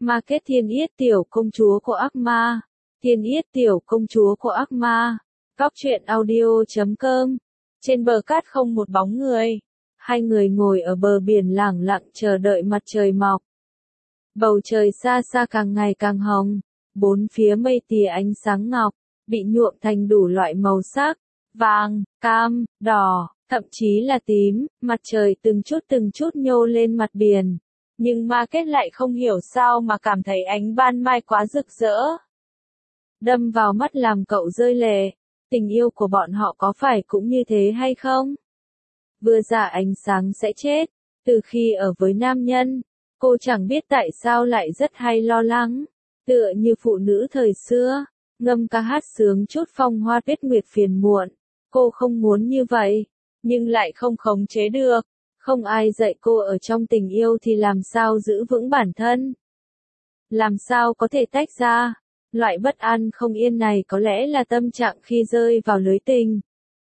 Market Thiên Yết tiểu công chúa của ác ma. Thiên Yết tiểu công chúa của ác ma. Góc truyện audio.com. Trên bờ cát không một bóng người. Hai người ngồi ở bờ biển lẳng lặng chờ đợi mặt trời mọc. Bầu trời xa xa càng ngày càng hồng. Bốn phía mây tía ánh sáng ngọc, bị nhuộm thành đủ loại màu sắc. Vàng, cam, đỏ, thậm chí là tím. Mặt trời từng chút nhô lên mặt biển. Nhưng Market lại không hiểu sao mà cảm thấy ánh ban mai quá rực rỡ. Đâm vào mắt làm cậu rơi lệ. Tình yêu của bọn họ có phải cũng như thế hay không? Vừa ra ánh sáng sẽ chết. Từ khi ở với nam nhân, cô chẳng biết tại sao lại rất hay lo lắng. Tựa như phụ nữ thời xưa, ngâm ca hát sướng chút phong hoa tuyết nguyệt phiền muộn. Cô không muốn như vậy, nhưng lại không khống chế được. Không ai dạy cô ở trong tình yêu thì làm sao giữ vững bản thân. Làm sao có thể tách ra. Loại bất an không yên này có lẽ là tâm trạng khi rơi vào lưới tình.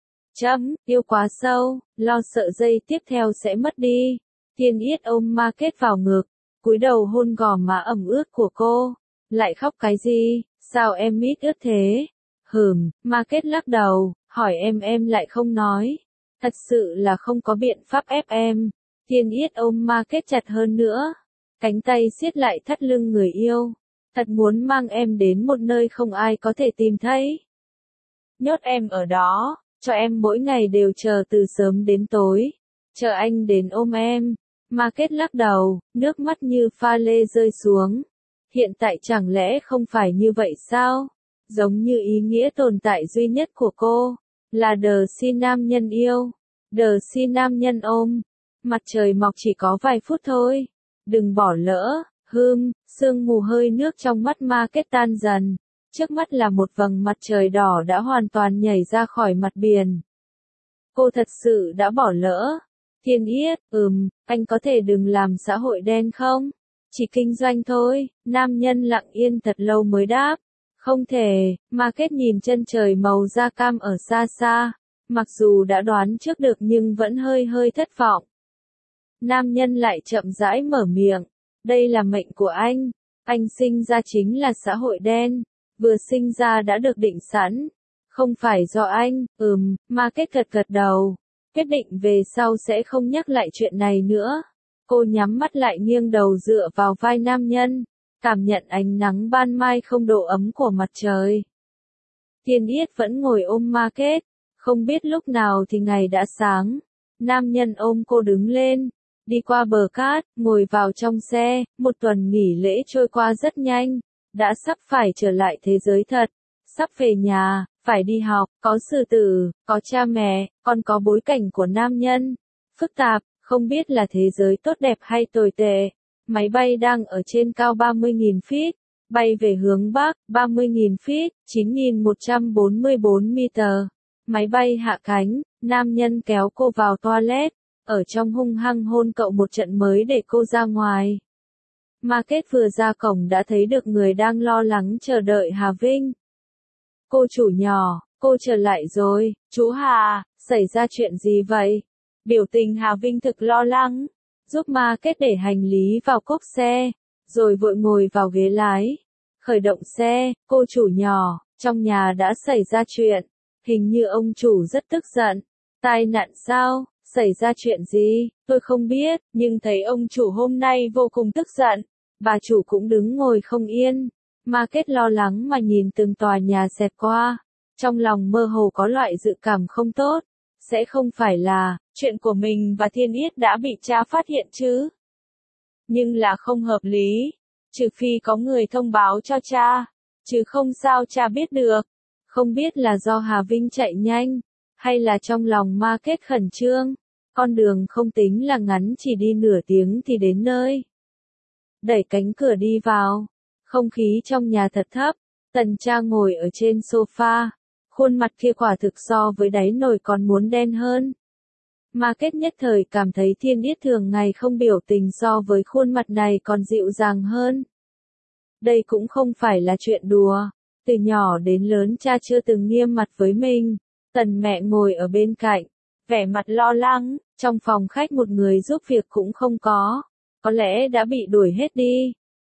Yêu quá sâu, lo sợ giây tiếp theo sẽ mất đi. Thiên Yết ôm Market vào ngực, cúi đầu hôn gò má ẩm ướt của cô. Lại khóc cái gì, sao em mít ướt thế? Market lắc đầu, hỏi em lại không nói. Thật sự là không có biện pháp ép em. Thiên Yết ôm Market chặt hơn nữa. Cánh tay siết lại thắt lưng người yêu. Thật muốn mang em đến một nơi không ai có thể tìm thấy. Nhốt em ở đó, cho em mỗi ngày đều chờ từ sớm đến tối. Chờ anh đến ôm em. Market lắc đầu, nước mắt như pha lê rơi xuống. Hiện tại chẳng lẽ không phải như vậy sao? Giống như ý nghĩa tồn tại duy nhất của cô, là đờ si nam nhân yêu, đờ si nam nhân ôm. Mặt trời mọc chỉ có vài phút thôi. Đừng bỏ lỡ. Sương mù hơi nước trong mắt Market tan dần. Trước mắt là một vầng mặt trời đỏ đã hoàn toàn nhảy ra khỏi mặt biển. Cô thật sự đã bỏ lỡ. Thiên Yết, anh có thể đừng làm xã hội đen không? Chỉ kinh doanh thôi. Nam nhân lặng yên thật lâu mới đáp. Không thể. Market nhìn chân trời màu da cam ở xa xa. Mặc dù đã đoán trước được nhưng vẫn hơi thất vọng. Nam nhân lại chậm rãi mở miệng. Đây là mệnh của anh. Anh sinh ra chính là xã hội đen. Vừa sinh ra đã được định sẵn. Không phải do anh. Market gật đầu. Quyết định về sau sẽ không nhắc lại chuyện này nữa. Cô nhắm mắt lại nghiêng đầu dựa vào vai nam nhân. Cảm nhận ánh nắng ban mai không độ ấm của mặt trời. Thiên Yết vẫn ngồi ôm Market. Không biết lúc nào thì ngày đã sáng. Nam nhân ôm cô đứng lên. Đi qua bờ cát, ngồi vào trong xe. Một tuần nghỉ lễ trôi qua rất nhanh. Đã sắp phải trở lại thế giới thật. Sắp về nhà, phải đi học, có sư tử, có cha mẹ, còn có bối cảnh của nam nhân. Phức tạp, không biết là thế giới tốt đẹp hay tồi tệ. Máy bay đang ở trên cao 30.000 feet, bay về hướng Bắc, 30.000 feet, 9.144 meter. Máy bay hạ cánh, nam nhân kéo cô vào toilet, ở trong hung hăng hôn cậu một trận mới để cô ra ngoài. Market vừa ra cổng đã thấy được người đang lo lắng chờ đợi Hà Vinh. Cô chủ nhỏ, cô trở lại rồi, chú Hà, xảy ra chuyện gì vậy? Biểu tình Hà Vinh thực lo lắng, giúp Market để hành lý vào cốp xe, rồi vội ngồi vào ghế lái. Khởi động xe, cô chủ nhỏ, trong nhà đã xảy ra chuyện, hình như ông chủ rất tức giận. Tai nạn sao? Xảy ra chuyện gì? Tôi không biết, nhưng thấy ông chủ hôm nay vô cùng tức giận. Bà chủ cũng đứng ngồi không yên. Market lo lắng mà nhìn từng tòa nhà xẹt qua. Trong lòng mơ hồ có loại dự cảm không tốt. Sẽ không phải là, chuyện của mình và Thiên Yết đã bị cha phát hiện chứ? Nhưng là không hợp lý. Trừ phi có người thông báo cho cha. Chứ không sao cha biết được. Không biết là do Hà Vinh chạy nhanh. Hay là trong lòng Market khẩn trương. Con đường không tính là ngắn, chỉ đi nửa tiếng thì đến nơi. Đẩy cánh cửa đi vào. Không khí trong nhà thật thấp. Tần cha ngồi ở trên sofa. Khuôn mặt kia quả thực so với đáy nồi còn muốn đen hơn. Market nhất thời cảm thấy Thiên Yết thường ngày không biểu tình so với khuôn mặt này còn dịu dàng hơn. Đây cũng không phải là chuyện đùa. Từ nhỏ đến lớn cha chưa từng nghiêm mặt với mình. Tần mẹ ngồi ở bên cạnh, vẻ mặt lo lắng. Trong phòng khách một người giúp việc cũng không có. Có lẽ đã bị đuổi hết đi.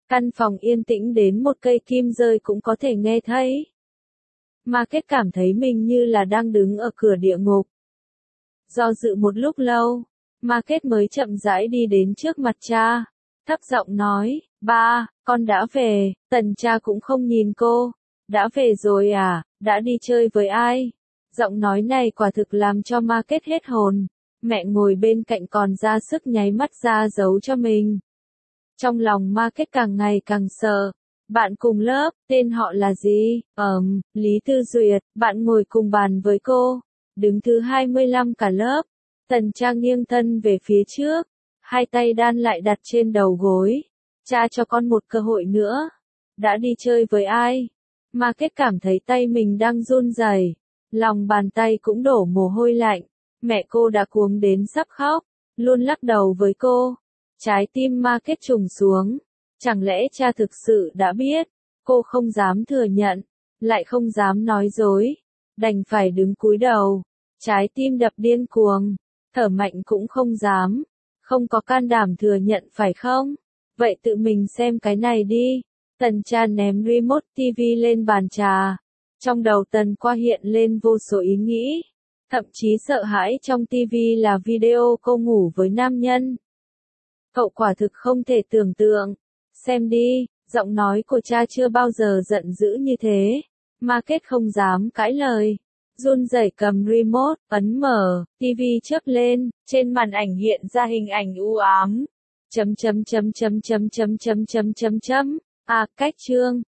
Căn phòng yên tĩnh đến một cây kim rơi cũng có thể nghe thấy. Market cảm thấy mình như là đang đứng ở cửa địa ngục. Do dự một lúc lâu, Market mới chậm rãi đi đến trước mặt cha. Thấp giọng nói, ba, con đã về. Tần cha cũng không nhìn cô. Đã về rồi à, đã đi chơi với ai? Giọng nói này quả thực làm cho Market hết hồn. Mẹ ngồi bên cạnh còn ra sức nháy mắt ra dấu cho mình. Trong lòng Market càng ngày càng sợ. Bạn cùng lớp, tên họ là gì? Lý Tư Duyệt, bạn ngồi cùng bàn với cô. Đứng thứ 25 cả lớp. Tần cha nghiêng thân về phía trước. Hai tay đan lại đặt trên đầu gối. Cha cho con một cơ hội nữa. Đã đi chơi với ai? Market cảm thấy tay mình đang run rẩy. Lòng bàn tay cũng đổ mồ hôi lạnh. Mẹ cô đã cuống đến sắp khóc. Luôn lắc đầu với cô. Trái tim Market trùng xuống. Chẳng lẽ cha thực sự đã biết? Cô không dám thừa nhận. Lại không dám nói dối. Đành phải đứng cúi đầu. Trái tim đập điên cuồng. Thở mạnh cũng không dám. Không có can đảm thừa nhận phải không? Vậy tự mình xem cái này đi. Tần cha ném remote TV lên bàn trà. Trong đầu Tần qua hiện lên vô số ý nghĩ. Thậm chí sợ hãi trong TV là video cô ngủ với nam nhân. Hậu quả thực không thể tưởng tượng. Xem đi, giọng nói của cha chưa bao giờ giận dữ như thế. Market không dám cãi lời. Run rẩy cầm remote, ấn mở, TV chớp lên, trên màn ảnh hiện ra hình ảnh u ám. Cách chương.